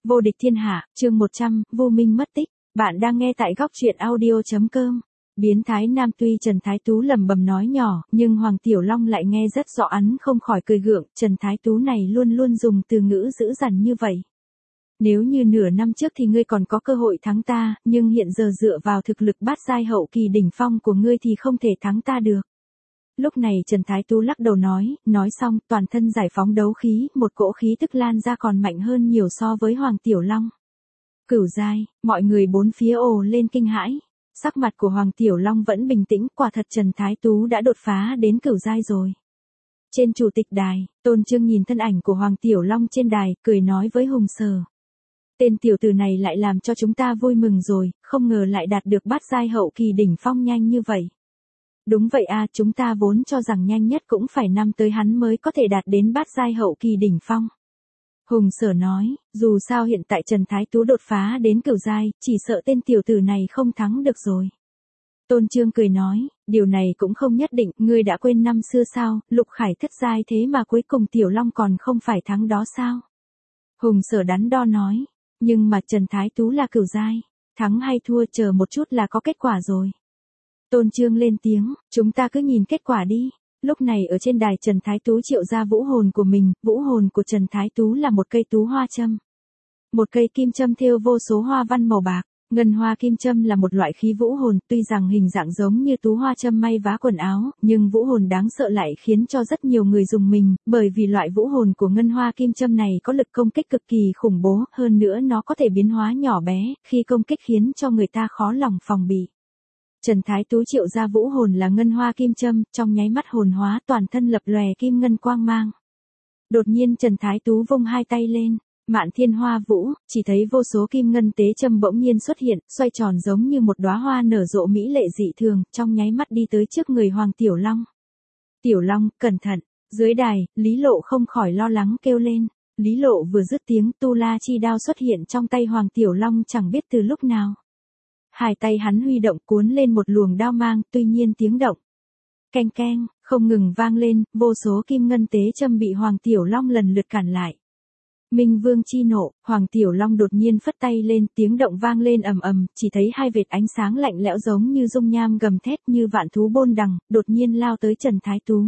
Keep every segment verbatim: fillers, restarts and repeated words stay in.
Vô địch thiên hạ, chương một trăm, Vô Minh mất tích. Bạn đang nghe tại góc truyện audio.com. Biến thái nam tuy Trần Thái Tú lẩm bẩm nói nhỏ, nhưng Hoàng Tiểu Long lại nghe rất rõ, hắn không khỏi cười gượng, Trần Thái Tú này luôn luôn dùng từ ngữ dữ dằn như vậy. Nếu như nửa năm trước thì ngươi còn có cơ hội thắng ta, nhưng hiện giờ dựa vào thực lực bát giai hậu kỳ đỉnh phong của ngươi thì không thể thắng ta được. Lúc này Trần Thái Tú lắc đầu nói, nói xong toàn thân giải phóng đấu khí, một cỗ khí tức lan ra còn mạnh hơn nhiều so với Hoàng Tiểu Long. Cửu giai, mọi người bốn phía ồ lên kinh hãi. Sắc mặt của Hoàng Tiểu Long vẫn bình tĩnh, quả thật Trần Thái Tú đã đột phá đến cửu giai rồi. Trên chủ tịch đài, Tôn Trương nhìn thân ảnh của Hoàng Tiểu Long trên đài, cười nói với Hùng Sở. Tên tiểu tử này lại làm cho chúng ta vui mừng rồi, không ngờ lại đạt được bát giai hậu kỳ đỉnh phong nhanh như vậy. Đúng vậy à, chúng ta vốn cho rằng nhanh nhất cũng phải năm tới hắn mới có thể đạt đến bát giai hậu kỳ đỉnh phong. Hùng Sở nói, dù sao hiện tại Trần Thái Tú đột phá đến cửu giai, chỉ sợ tên tiểu tử này không thắng được rồi. Tôn Trương cười nói, điều này cũng không nhất định, ngươi đã quên năm xưa sao, Lục Khải thất giai thế mà cuối cùng Tiểu Long còn không phải thắng đó sao? Hùng Sở đắn đo nói, nhưng mà Trần Thái Tú là cửu giai, thắng hay thua chờ một chút là có kết quả rồi. Tôn Trương lên tiếng, chúng ta cứ nhìn kết quả đi. Lúc này ở trên đài Trần Thái Tú triệu ra vũ hồn của mình, vũ hồn của Trần Thái Tú là một cây tú hoa châm. Một cây kim châm thêu vô số hoa văn màu bạc, ngân hoa kim châm là một loại khí vũ hồn, tuy rằng hình dạng giống như tú hoa châm may vá quần áo, nhưng vũ hồn đáng sợ lại khiến cho rất nhiều người dùng mình, bởi vì loại vũ hồn của ngân hoa kim châm này có lực công kích cực kỳ khủng bố, hơn nữa nó có thể biến hóa nhỏ bé, khi công kích khiến cho người ta khó lòng phòng bị. Trần Thái Tú triệu ra vũ hồn là ngân hoa kim châm, trong nháy mắt hồn hóa toàn thân lập lòe kim ngân quang mang. Đột nhiên Trần Thái Tú vung hai tay lên, mạn thiên hoa vũ, chỉ thấy vô số kim ngân tế châm bỗng nhiên xuất hiện, xoay tròn giống như một đóa hoa nở rộ mỹ lệ dị thường, trong nháy mắt đi tới trước người Hoàng Tiểu Long. Tiểu Long, cẩn thận, dưới đài, Lý Lộ không khỏi lo lắng kêu lên. Lý Lộ vừa dứt tiếng, tu la chi đao xuất hiện trong tay Hoàng Tiểu Long chẳng biết từ lúc nào. Hai tay hắn huy động cuốn lên một luồng đao mang, tuy nhiên tiếng động keng keng không ngừng vang lên, vô số kim ngân tế châm bị Hoàng Tiểu Long lần lượt cản lại. Minh Vương chi nộ, Hoàng Tiểu Long đột nhiên phất tay lên, tiếng động vang lên ầm ầm, chỉ thấy hai vệt ánh sáng lạnh lẽo giống như dung nham gầm thét như vạn thú bôn đằng, đột nhiên lao tới Trần Thái Tú.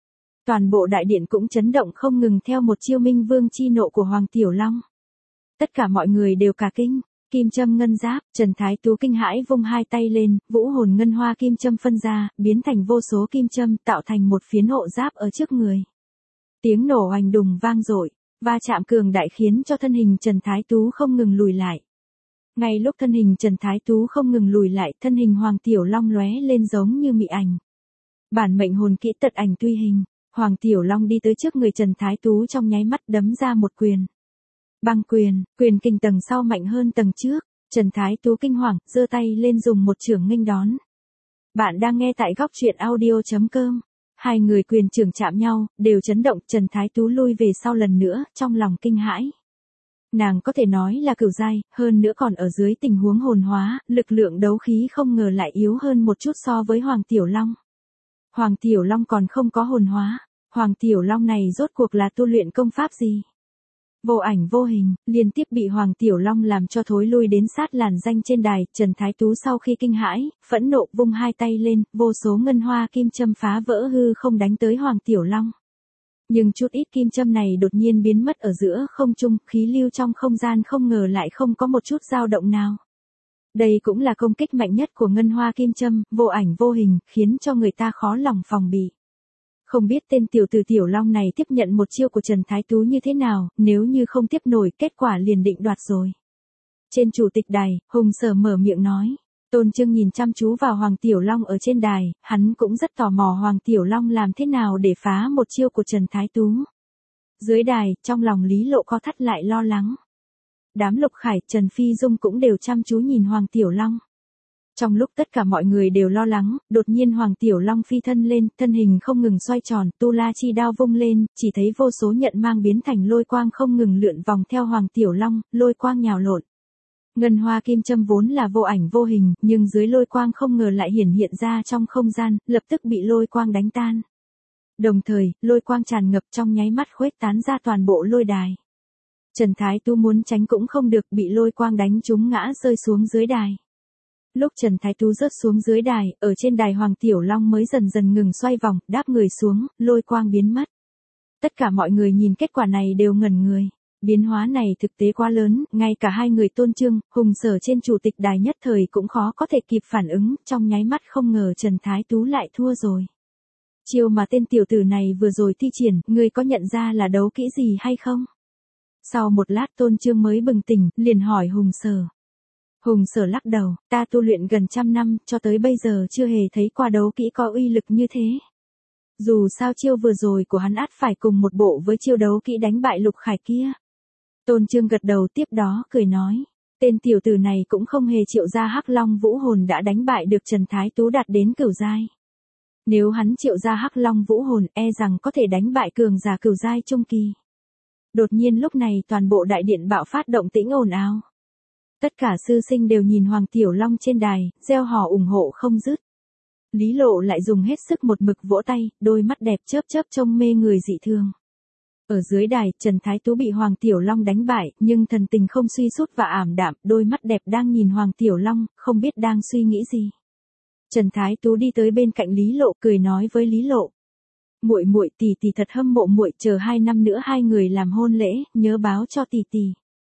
Toàn bộ đại điện cũng chấn động không ngừng theo một chiêu Minh Vương chi nộ của Hoàng Tiểu Long. Tất cả mọi người đều cả kinh. Kim châm ngân giáp, Trần Thái Tú kinh hãi vung hai tay lên, vũ hồn ngân hoa kim châm phân ra, biến thành vô số kim châm tạo thành một phiến hộ giáp ở trước người. Tiếng nổ oanh đùng vang dội, va chạm cường đại khiến cho thân hình Trần Thái Tú không ngừng lùi lại. Ngay lúc thân hình Trần Thái Tú không ngừng lùi lại, thân hình Hoàng Tiểu Long lóe lên giống như mị ảnh. Bản mệnh hồn kỹ tật ảnh tuy hình, Hoàng Tiểu Long đi tới trước người Trần Thái Tú trong nháy mắt đấm ra một quyền. Băng quyền, quyền kình tầng sau mạnh hơn tầng trước, Trần Thái Tú kinh hoàng, giơ tay lên dùng một chưởng nghênh đón. Bạn đang nghe tại góc truyện audio.com. Hai người quyền chưởng chạm nhau, đều chấn động, Trần Thái Tú lui về sau lần nữa, trong lòng kinh hãi. Nàng có thể nói là cửu giai, hơn nữa còn ở dưới tình huống hồn hóa, lực lượng đấu khí không ngờ lại yếu hơn một chút so với Hoàng Tiểu Long. Hoàng Tiểu Long còn không có hồn hóa, Hoàng Tiểu Long này rốt cuộc là tu luyện công pháp gì? Vô ảnh vô hình, liên tiếp bị Hoàng Tiểu Long làm cho thối lui đến sát làn danh trên đài, Trần Thái Tú sau khi kinh hãi, phẫn nộ vung hai tay lên, vô số ngân hoa kim châm phá vỡ hư không đánh tới Hoàng Tiểu Long. Nhưng chút ít kim châm này đột nhiên biến mất ở giữa không trung, khí lưu trong không gian không ngờ lại không có một chút dao động nào. Đây cũng là công kích mạnh nhất của ngân hoa kim châm, vô ảnh vô hình, khiến cho người ta khó lòng phòng bị. Không biết tên tiểu tử Tiểu Long này tiếp nhận một chiêu của Trần Thái Tú như thế nào, nếu như không tiếp nổi, kết quả liền định đoạt rồi. Trên chủ tịch đài, Hùng Sở mở miệng nói. Tôn Trương nhìn chăm chú vào Hoàng Tiểu Long ở trên đài, hắn cũng rất tò mò Hoàng Tiểu Long làm thế nào để phá một chiêu của Trần Thái Tú. Dưới đài, trong lòng Lý Lộ co thắt lại lo lắng. Đám Lục Khải, Trần Phi Dung cũng đều chăm chú nhìn Hoàng Tiểu Long. Trong lúc tất cả mọi người đều lo lắng, đột nhiên Hoàng Tiểu Long phi thân lên, thân hình không ngừng xoay tròn, tu la chi đao vung lên, chỉ thấy vô số nhận mang biến thành lôi quang không ngừng lượn vòng theo Hoàng Tiểu Long, lôi quang nhào lộn. Ngân hoa kim châm vốn là vô ảnh vô hình, nhưng dưới lôi quang không ngờ lại hiển hiện ra trong không gian, lập tức bị lôi quang đánh tan. Đồng thời, lôi quang tràn ngập trong nháy mắt khuếch tán ra toàn bộ lôi đài. Trần Thái Tú muốn tránh cũng không được, bị lôi quang đánh trúng ngã rơi xuống dưới đài. Lúc Trần Thái Tú rớt xuống dưới đài, ở trên đài Hoàng Tiểu Long mới dần dần ngừng xoay vòng, đáp người xuống, lôi quang biến mất. Tất cả mọi người nhìn kết quả này đều ngẩn người. Biến hóa này thực tế quá lớn, ngay cả hai người Tôn Trương, Hùng Sở trên chủ tịch đài nhất thời cũng khó có thể kịp phản ứng, trong nháy mắt không ngờ Trần Thái Tú lại thua rồi. Chiêu mà tên tiểu tử này vừa rồi thi triển, ngươi có nhận ra là đấu kỹ gì hay không? Sau một lát Tôn Trương mới bừng tỉnh, liền hỏi Hùng Sở. Hùng Sở lắc đầu, ta tu luyện gần trăm năm, cho tới bây giờ chưa hề thấy qua đấu kỹ có uy lực như thế. Dù sao chiêu vừa rồi của hắn ắt phải cùng một bộ với chiêu đấu kỹ đánh bại Lục Khải kia. Tôn Trương gật đầu tiếp đó cười nói, tên tiểu tử này cũng không hề triệu ra Hắc Long Vũ Hồn đã đánh bại được Trần Thái Tú đạt đến cửu giai. Nếu hắn triệu ra Hắc Long Vũ Hồn e rằng có thể đánh bại cường giả cửu giai trung kỳ. Đột nhiên lúc này toàn bộ đại điện bạo phát động tĩnh ồn ào. Tất cả sư sinh đều nhìn Hoàng Tiểu Long trên đài, reo hò ủng hộ không dứt. Lý Lộ lại dùng hết sức một mực vỗ tay, đôi mắt đẹp chớp chớp trông mê người dị thường. Ở dưới đài, Trần Thái Tú bị Hoàng Tiểu Long đánh bại, nhưng thần tình không suy sút và ảm đạm, đôi mắt đẹp đang nhìn Hoàng Tiểu Long, không biết đang suy nghĩ gì. Trần Thái Tú đi tới bên cạnh Lý Lộ, cười nói với Lý Lộ: "Muội muội, tỷ tỷ thật hâm mộ muội, chờ hai năm nữa hai người làm hôn lễ, nhớ báo cho tỷ tỷ."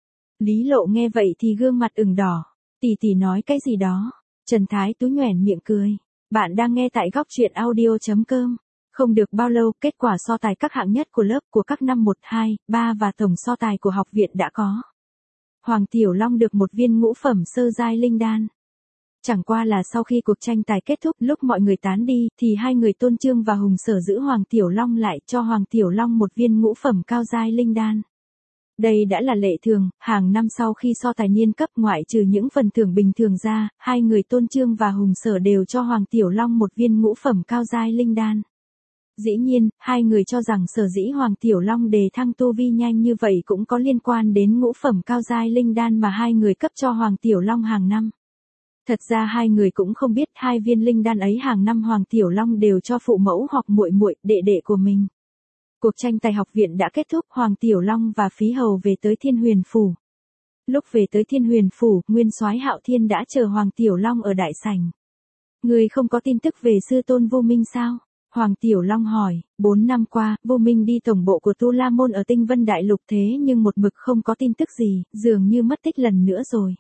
Lý Lộ nghe vậy thì gương mặt ửng đỏ. "Tỷ tỷ nói cái gì đó?" Trần Thái Tú nhoẻn miệng cười. Bạn đang nghe tại góc truyện audio chấm com. Không được bao lâu, kết quả so tài các hạng nhất của lớp của các năm một, hai, ba và tổng so tài của học viện đã có. Hoàng Tiểu Long được một viên ngũ phẩm sơ giai linh đan. Chẳng qua là sau khi cuộc tranh tài kết thúc, lúc mọi người tán đi, thì hai người Tôn Trương và Hùng Sở giữ Hoàng Tiểu Long lại, cho Hoàng Tiểu Long một viên ngũ phẩm cao giai linh đan. Đây đã là lệ thường, hàng năm sau khi so tài niên cấp, ngoại trừ những phần thưởng bình thường ra, hai người Tôn Trương và Hùng Sở đều cho Hoàng Tiểu Long một viên ngũ phẩm cao giai linh đan. Dĩ nhiên, hai người cho rằng sở dĩ Hoàng Tiểu Long đề thăng tu vi nhanh như vậy cũng có liên quan đến ngũ phẩm cao giai linh đan mà hai người cấp cho Hoàng Tiểu Long hàng năm. Thật ra hai người cũng không biết hai viên linh đan ấy hàng năm Hoàng Tiểu Long đều cho phụ mẫu hoặc muội muội, đệ đệ của mình. Cuộc tranh tài học viện đã kết thúc, Hoàng Tiểu Long và Phí Hầu về tới Thiên Huyền Phủ. Lúc về tới Thiên Huyền Phủ, Nguyên Soái Hạo Thiên đã chờ Hoàng Tiểu Long ở đại sảnh. "Người không có tin tức về sư tôn Vô Minh sao?" Hoàng Tiểu Long hỏi. Bốn năm qua, Vô Minh đi tổng bộ của Tu La Môn ở Tinh Vân Đại Lục thế nhưng một mực không có tin tức gì, dường như mất tích lần nữa rồi.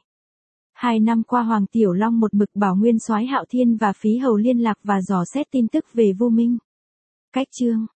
Hai năm qua Hoàng Tiểu Long một mực bảo Nguyên Soái Hạo Thiên và Phí Hầu liên lạc và dò xét tin tức về Vô Minh. Cách chương